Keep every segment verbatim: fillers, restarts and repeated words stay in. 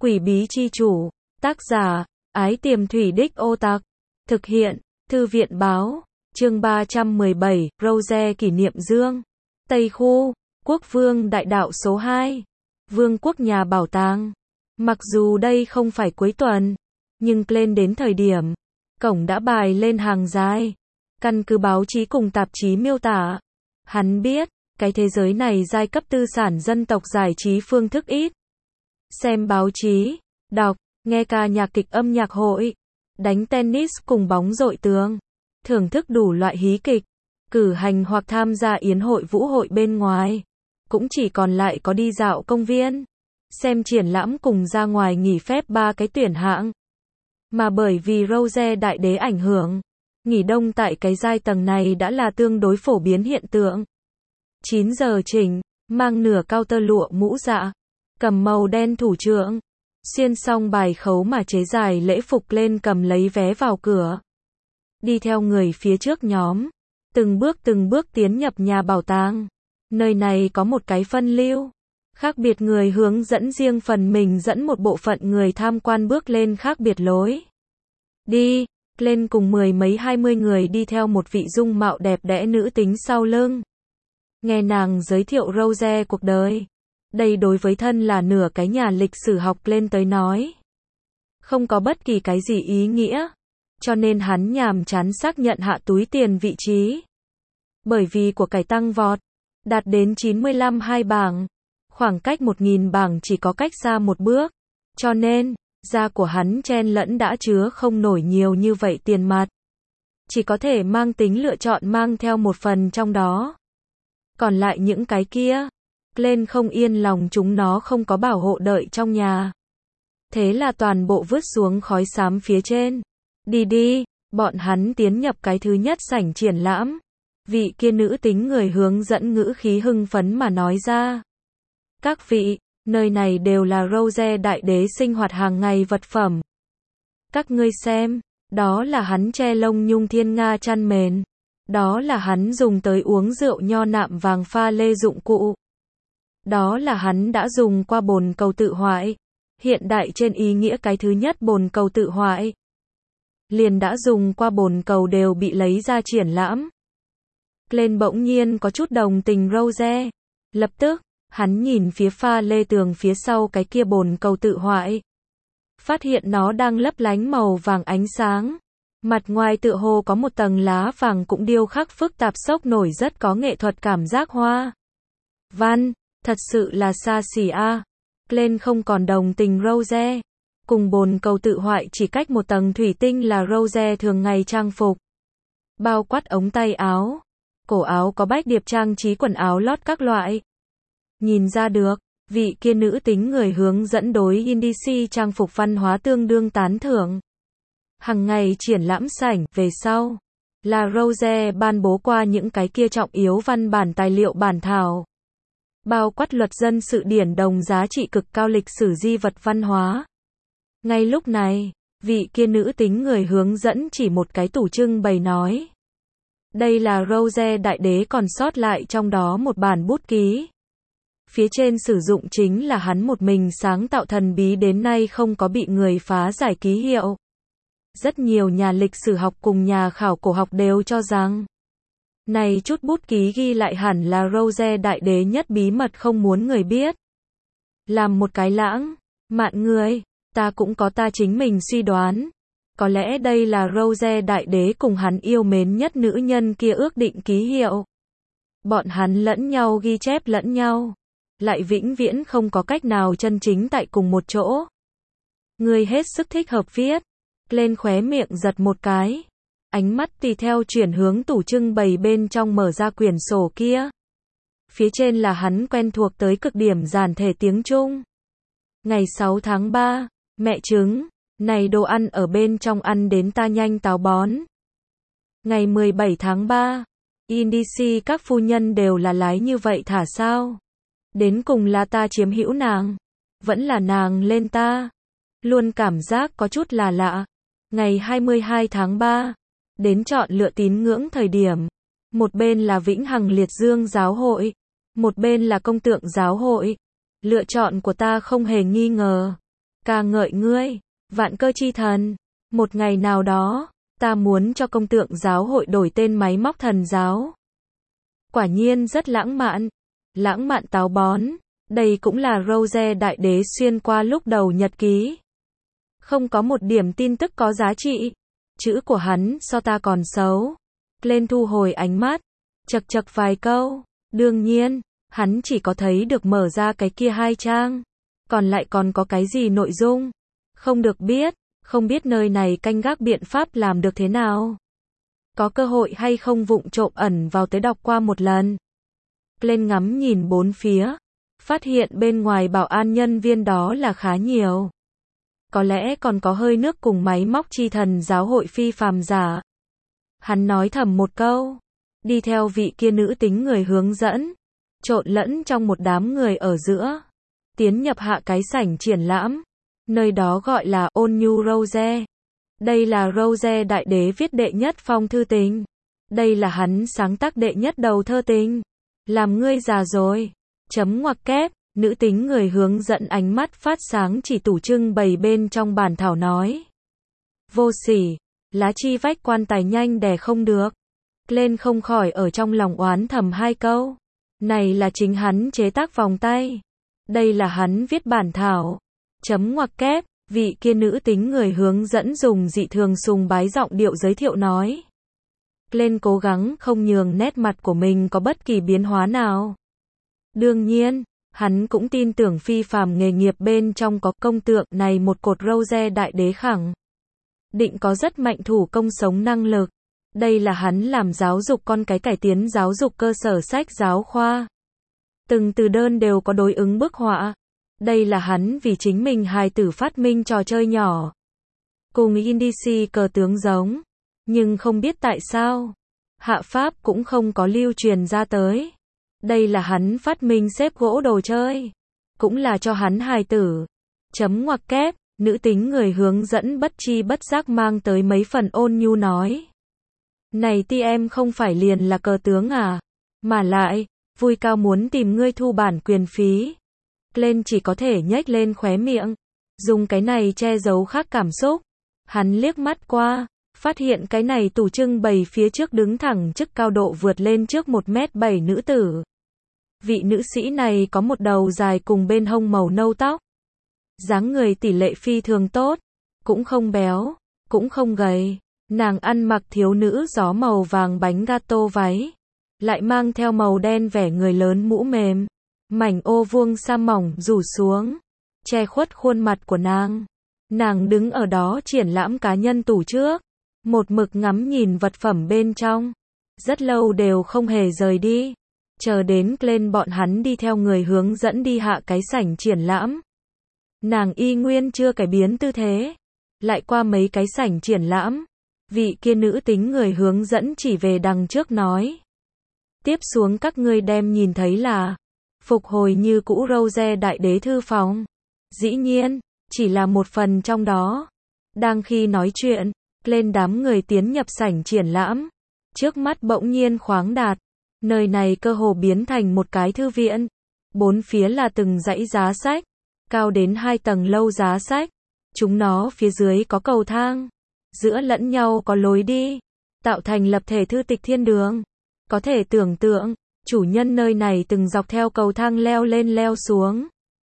Quỷ bí chi chủ, tác giả, Ái Tiềm Thủy Đích Ô Tặc, thực hiện, Thư viện báo, chương ba trăm mười bảy, Rose kỷ niệm dương, Tây Khu, Quốc vương đại đạo số hai, Vương quốc nhà bảo tàng. Mặc dù đây không phải cuối tuần, nhưng lên đến thời điểm, cổng đã bài lên hàng dài. Căn cứ báo chí cùng tạp chí miêu tả, hắn biết, cái thế giới này giai cấp tư sản dân tộc giải trí phương thức ít. Xem báo chí, đọc, nghe ca nhạc kịch âm nhạc hội, đánh tennis cùng bóng dội tường, thưởng thức đủ loại hí kịch, cử hành hoặc tham gia yến hội vũ hội bên ngoài. Cũng chỉ còn lại có đi dạo công viên, xem triển lãm cùng ra ngoài nghỉ phép ba cái tuyển hạng. Mà bởi vì Rose đại đế ảnh hưởng, nghỉ đông tại cái giai tầng này đã là tương đối phổ biến hiện tượng. chín giờ chỉnh, mang nửa cao tơ lụa mũ dạ, cầm màu đen thủ trượng, xuyên xong bài khấu mà chế dài lễ phục lên cầm lấy vé vào cửa. Đi theo người phía trước nhóm, từng bước từng bước tiến nhập nhà bảo tàng. Nơi này có một cái phân lưu, khác biệt người hướng dẫn riêng phần mình dẫn một bộ phận người tham quan bước lên khác biệt lối. Đi, lên cùng mười mấy hai mươi người đi theo một vị dung mạo đẹp đẽ nữ tính sau lưng. Nghe nàng giới thiệu Rose cuộc đời. Đây đối với thân là nửa cái nhà lịch sử học lên tới nói, không có bất kỳ cái gì ý nghĩa. Cho nên hắn nhàm chán xác nhận hạ túi tiền vị trí. Bởi vì của cải tăng vọt, đạt đến chín mươi lăm hai bảng. Khoảng cách một nghìn bảng chỉ có cách xa một bước. Cho nên, da của hắn chen lẫn đã chứa không nổi nhiều như vậy tiền mặt. Chỉ có thể mang tính lựa chọn mang theo một phần trong đó. Còn lại những cái kia, lên không yên lòng chúng nó không có bảo hộ đợi trong nhà. Thế là toàn bộ vứt xuống khói xám phía trên. Đi đi, bọn hắn tiến nhập cái thứ nhất sảnh triển lãm. Vị kia nữ tính người hướng dẫn ngữ khí hưng phấn mà nói ra. Các vị, nơi này đều là Rose đại đế sinh hoạt hàng ngày vật phẩm. Các ngươi xem, đó là hắn che lông nhung thiên nga chăn mền. Đó là hắn dùng tới uống rượu nho nạm vàng pha lê dụng cụ. Đó là hắn đã dùng qua bồn cầu tự hoại. Hiện đại trên ý nghĩa cái thứ nhất bồn cầu tự hoại. Liền đã dùng qua bồn cầu đều bị lấy ra triển lãm. Lên bỗng nhiên có chút đồng tình Rose. Lập tức, hắn nhìn phía pha lê tường phía sau cái kia bồn cầu tự hoại. Phát hiện nó đang lấp lánh màu vàng ánh sáng. Mặt ngoài tựa hồ có một tầng lá vàng cũng điêu khắc phức tạp sốc nổi rất có nghệ thuật cảm giác hoa văn, thật sự là xa xỉ a. Lên không còn đồng tình Rose. Cùng bồn cầu tự hoại chỉ cách một tầng thủy tinh là Rose thường ngày trang phục. Bao quát ống tay áo, cổ áo có bách điệp trang trí quần áo lót các loại. Nhìn ra được, vị kia nữ tính người hướng dẫn đối Indici trang phục văn hóa tương đương tán thưởng. Hằng ngày triển lãm sảnh, về sau, là Rose ban bố qua những cái kia trọng yếu văn bản tài liệu bản thảo. Bao quát luật dân sự điển đồng giá trị cực cao lịch sử di vật văn hóa. Ngay lúc này, vị kia nữ tính người hướng dẫn chỉ một cái tủ trưng bày nói. Đây là Rose đại đế còn sót lại trong đó một bản bút ký. Phía trên sử dụng chính là hắn một mình sáng tạo thần bí đến nay không có bị người phá giải ký hiệu. Rất nhiều nhà lịch sử học cùng nhà khảo cổ học đều cho rằng, này chút bút ký ghi lại hẳn là Rose đại đế nhất bí mật không muốn người biết. Làm một cái lãng mạn người, ta cũng có ta chính mình suy đoán. Có lẽ đây là Rose đại đế cùng hắn yêu mến nhất nữ nhân kia ước định ký hiệu. Bọn hắn lẫn nhau ghi chép lẫn nhau, lại vĩnh viễn không có cách nào chân chính tại cùng một chỗ. Người hết sức thích hợp viết. Lên khóe miệng giật một cái. Ánh mắt tùy theo chuyển hướng tủ trưng bày bên trong mở ra quyển sổ kia. Phía trên là hắn quen thuộc tới cực điểm giản thể tiếng Trung. Ngày sáu tháng ba, mẹ trứng, này đồ ăn ở bên trong ăn đến ta nhanh táo bón. Ngày mười bảy tháng ba, Indici các phu nhân đều là lái như vậy thả sao? Đến cùng là ta chiếm hữu nàng, vẫn là nàng lên ta. Luôn cảm giác có chút là lạ. Ngày hai mươi hai tháng ba, đến chọn lựa tín ngưỡng thời điểm. Một bên là Vĩnh Hằng Liệt Dương giáo hội, một bên là Công tượng giáo hội. Lựa chọn của ta không hề nghi ngờ ca ngợi ngươi, vạn cơ chi thần. Một ngày nào đó, ta muốn cho công tượng giáo hội đổi tên máy móc thần giáo. Quả nhiên rất lãng mạn. Lãng mạn táo bón. Đây cũng là Rose đại đế xuyên qua lúc đầu nhật ký. Không có một điểm tin tức có giá trị. Chữ của hắn so ta còn xấu. Lên thu hồi ánh mắt. Chật chật vài câu. Đương nhiên, hắn chỉ có thấy được mở ra cái kia hai trang. Còn lại còn có cái gì nội dung? Không được biết. Không biết nơi này canh gác biện pháp làm được thế nào. Có cơ hội hay không vụng trộm ẩn vào tới đọc qua một lần. Lên ngắm nhìn bốn phía. Phát hiện bên ngoài bảo an nhân viên đó là khá nhiều. Có lẽ còn có hơi nước cùng máy móc chi thần giáo hội phi phàm giả. Hắn nói thầm một câu. Đi theo vị kia nữ tính người hướng dẫn. Trộn lẫn trong một đám người ở giữa. Tiến nhập hạ cái sảnh triển lãm. Nơi đó gọi là All New Rose. Đây là Rose đại đế viết đệ nhất phong thư tình. Đây là hắn sáng tác đệ nhất đầu thơ tình. Làm ngươi già rồi. Chấm ngoặc kép, nữ tính người hướng dẫn ánh mắt phát sáng chỉ tủ trưng bày bên trong bản thảo nói. Vô sỉ, lá chi vách quan tài nhanh đè không được. Lên không khỏi ở trong lòng oán thầm hai câu. Này là chính hắn chế tác vòng tay. Đây là hắn viết bản thảo. Chấm ngoặc kép, vị kia nữ tính người hướng dẫn dùng dị thường sùng bái giọng điệu giới thiệu nói. Lên cố gắng không nhường nét mặt của mình có bất kỳ biến hóa nào. Đương nhiên, hắn cũng tin tưởng phi phàm nghề nghiệp bên trong có công tượng này một cột Rose đại đế khẳng. Định có rất mạnh thủ công sống năng lực. Đây là hắn làm giáo dục con cái cải tiến giáo dục cơ sở sách giáo khoa. Từng từ đơn đều có đối ứng bức họa. Đây là hắn vì chính mình hài tử phát minh trò chơi nhỏ. Cùng Indici cờ tướng giống. Nhưng không biết tại sao. Hạ Pháp cũng không có lưu truyền ra tới. Đây là hắn phát minh xếp gỗ đồ chơi. Cũng là cho hắn hài tử. Chấm ngoặc kép, nữ tính người hướng dẫn bất chi bất giác mang tới mấy phần ôn nhu nói. Này ti em không phải liền là cờ tướng à? Mà lại, vui cao muốn tìm ngươi thu bản quyền phí. Lên chỉ có thể nhếch lên khóe miệng. Dùng cái này che giấu khác cảm xúc. Hắn liếc mắt qua. Phát hiện cái này tủ trưng bày phía trước đứng thẳng chức cao độ vượt lên trước một mét bảy nữ tử. Vị nữ sĩ này có một đầu dài cùng bên hông màu nâu tóc. Dáng người tỷ lệ phi thường tốt. Cũng không béo. Cũng không gầy. Nàng ăn mặc thiếu nữ gió màu vàng bánh gato váy. Lại mang theo màu đen vẻ người lớn mũ mềm. Mảnh ô vuông sa mỏng rủ xuống. Che khuất khuôn mặt của nàng. Nàng đứng ở đó triển lãm cá nhân tủ trước. Một mực ngắm nhìn vật phẩm bên trong. Rất lâu đều không hề rời đi. Chờ đến lên bọn hắn đi theo người hướng dẫn đi hạ cái sảnh triển lãm. Nàng y nguyên chưa cải biến tư thế. Lại qua mấy cái sảnh triển lãm. Vị kia nữ tính người hướng dẫn chỉ về đằng trước nói. Tiếp xuống các ngươi đem nhìn thấy là phục hồi như cũ Rose đại đế thư phòng. Dĩ nhiên, chỉ là một phần trong đó. Đang khi nói chuyện, lên đám người tiến nhập sảnh triển lãm. Trước mắt bỗng nhiên khoáng đạt. Nơi này cơ hồ biến thành một cái thư viện. Bốn phía là từng dãy giá sách. Cao đến hai tầng lâu giá sách. Chúng nó phía dưới có cầu thang. Giữa lẫn nhau có lối đi. Tạo thành lập thể thư tịch thiên đường. Có thể tưởng tượng, chủ nhân nơi này từng dọc theo cầu thang leo lên leo xuống.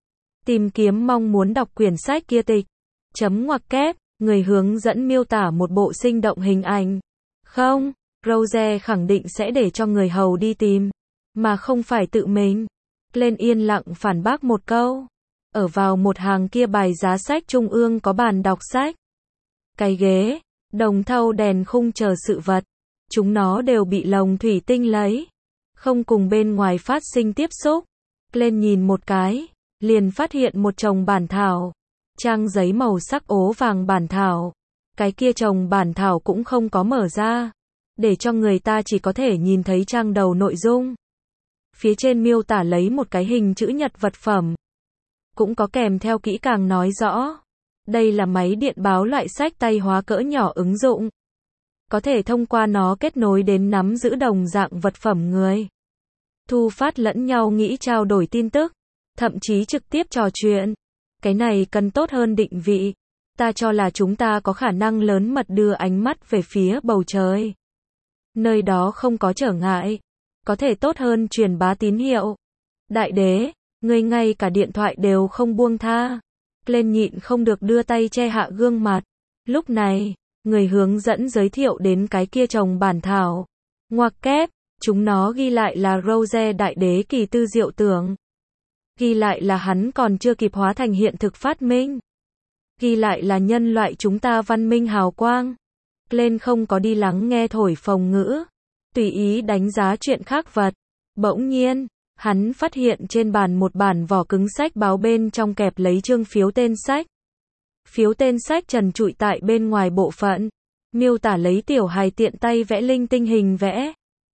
Tìm kiếm mong muốn đọc quyển sách kia tịch. Chấm ngoặc kép, người hướng dẫn miêu tả một bộ sinh động hình ảnh. Không, Rose khẳng định sẽ để cho người hầu đi tìm. Mà không phải tự mình. Lên yên lặng phản bác một câu. Ở vào một hàng kia bài giá sách trung ương có bàn đọc sách. Cái ghế, đồng thau đèn khung chờ sự vật. Chúng nó đều bị lồng thủy tinh lấy. Không cùng bên ngoài phát sinh tiếp xúc. Lên nhìn một cái. Liền phát hiện một chồng bản thảo. Trang giấy màu sắc ố vàng bản thảo. Cái kia chồng bản thảo cũng không có mở ra. Để cho người ta chỉ có thể nhìn thấy trang đầu nội dung. Phía trên miêu tả lấy một cái hình chữ nhật vật phẩm. Cũng có kèm theo kỹ càng nói rõ. Đây là máy điện báo loại sách tay hóa cỡ nhỏ ứng dụng. Có thể thông qua nó kết nối đến nắm giữ đồng dạng vật phẩm người. Thu phát lẫn nhau nghĩ trao đổi tin tức. Thậm chí trực tiếp trò chuyện. Cái này cần tốt hơn định vị. Ta cho là chúng ta có khả năng lớn mật đưa ánh mắt về phía bầu trời. Nơi đó không có trở ngại. Có thể tốt hơn truyền bá tín hiệu. Đại đế, ngươi ngay cả điện thoại đều không buông tha. Lên nhịn không được đưa tay che hạ gương mặt. Lúc này, người hướng dẫn giới thiệu đến cái kia trồng bản thảo. Ngoặc kép, chúng nó ghi lại là Rose đại đế kỳ tư diệu tưởng. Ghi lại là hắn còn chưa kịp hóa thành hiện thực phát minh. Ghi lại là nhân loại chúng ta văn minh hào quang. Lên không có đi lắng nghe thổi phồng ngữ. Tùy ý đánh giá chuyện khác vật. Bỗng nhiên, hắn phát hiện trên bàn một bản vỏ cứng sách báo bên trong kẹp lấy chương phiếu tên sách. Phiếu tên sách trần trụi tại bên ngoài bộ phận. Miêu tả lấy tiểu hài tiện tay vẽ linh tinh hình vẽ.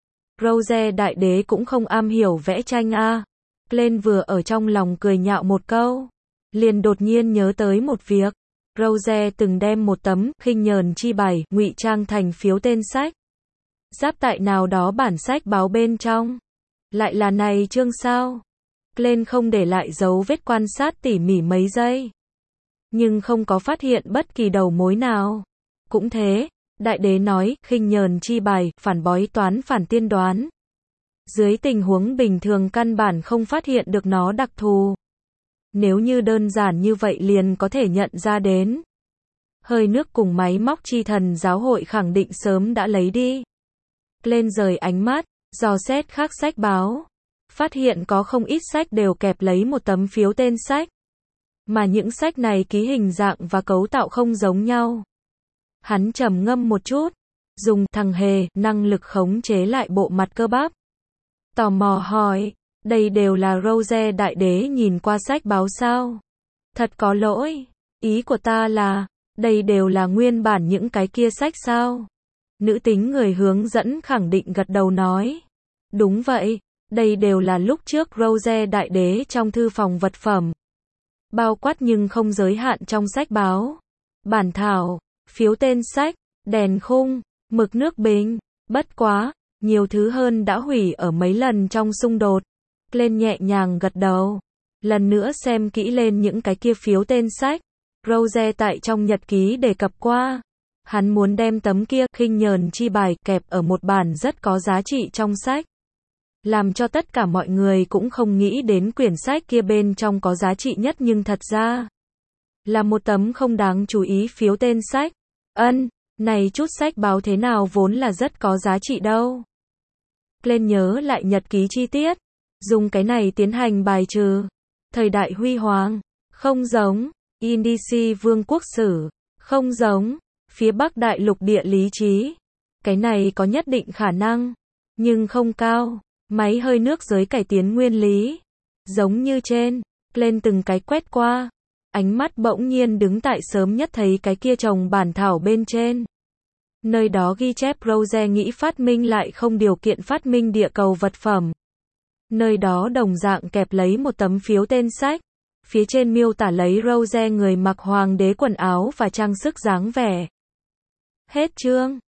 Rose đại đế cũng không am hiểu vẽ tranh a. Lên vừa ở trong lòng cười nhạo một câu. Liền đột nhiên nhớ tới một việc. Rose từng đem một tấm khinh nhờn chi bày ngụy trang thành phiếu tên sách. Giáp tại nào đó bản sách báo bên trong. Lại là này chương sao? Lên không để lại dấu vết quan sát tỉ mỉ mấy giây. Nhưng không có phát hiện bất kỳ đầu mối nào. Cũng thế, đại đế nói, khinh nhờn chi bày, phản bói toán phản tiên đoán. Dưới tình huống bình thường căn bản không phát hiện được nó đặc thù. Nếu như đơn giản như vậy liền có thể nhận ra đến. Hơi nước cùng máy móc chi thần giáo hội khẳng định sớm đã lấy đi. Lên rời ánh mắt, dò xét khác sách báo. Phát hiện có không ít sách đều kẹp lấy một tấm phiếu tên sách. Mà những sách này ký hình dạng và cấu tạo không giống nhau. Hắn trầm ngâm một chút. Dùng thằng hề, năng lực khống chế lại bộ mặt cơ bắp. Tò mò hỏi. Đây đều là Rose đại đế nhìn qua sách báo sao? Thật có lỗi. Ý của ta là, đây đều là nguyên bản những cái kia sách sao? Nữ tính người hướng dẫn khẳng định gật đầu nói. Đúng vậy, đây đều là lúc trước Rose đại đế trong thư phòng vật phẩm. Bao quát nhưng không giới hạn trong sách báo. Bản thảo, phiếu tên sách, đèn khung, mực nước bình. Bất quá, nhiều thứ hơn đã hủy ở mấy lần trong xung đột. Lên nhẹ nhàng gật đầu. Lần nữa xem kỹ lên những cái kia phiếu tên sách. Rose tại trong nhật ký đề cập qua. Hắn muốn đem tấm kia khinh nhờn chi bài kẹp ở một bản rất có giá trị trong sách. Làm cho tất cả mọi người cũng không nghĩ đến quyển sách kia bên trong có giá trị nhất nhưng thật ra là một tấm không đáng chú ý phiếu tên sách. Ân, này chút sách báo thế nào vốn là rất có giá trị đâu. Lên nhớ lại nhật ký chi tiết. Dùng cái này tiến hành bài trừ. Thời đại huy hoàng. Không giống. Indici vương quốc sử. Không giống. Phía Bắc đại lục địa lý trí. Cái này có nhất định khả năng. Nhưng không cao. Máy hơi nước giới cải tiến nguyên lý. Giống như trên. Lên từng cái quét qua. Ánh mắt bỗng nhiên đứng tại sớm nhất thấy cái kia trồng bản thảo bên trên. Nơi đó ghi chép Rose nghĩ phát minh lại không điều kiện phát minh địa cầu vật phẩm. Nơi đó đồng dạng kẹp lấy một tấm phiếu tên sách. Phía trên miêu tả lấy Rose người mặc hoàng đế quần áo và trang sức dáng vẻ. Hết chương.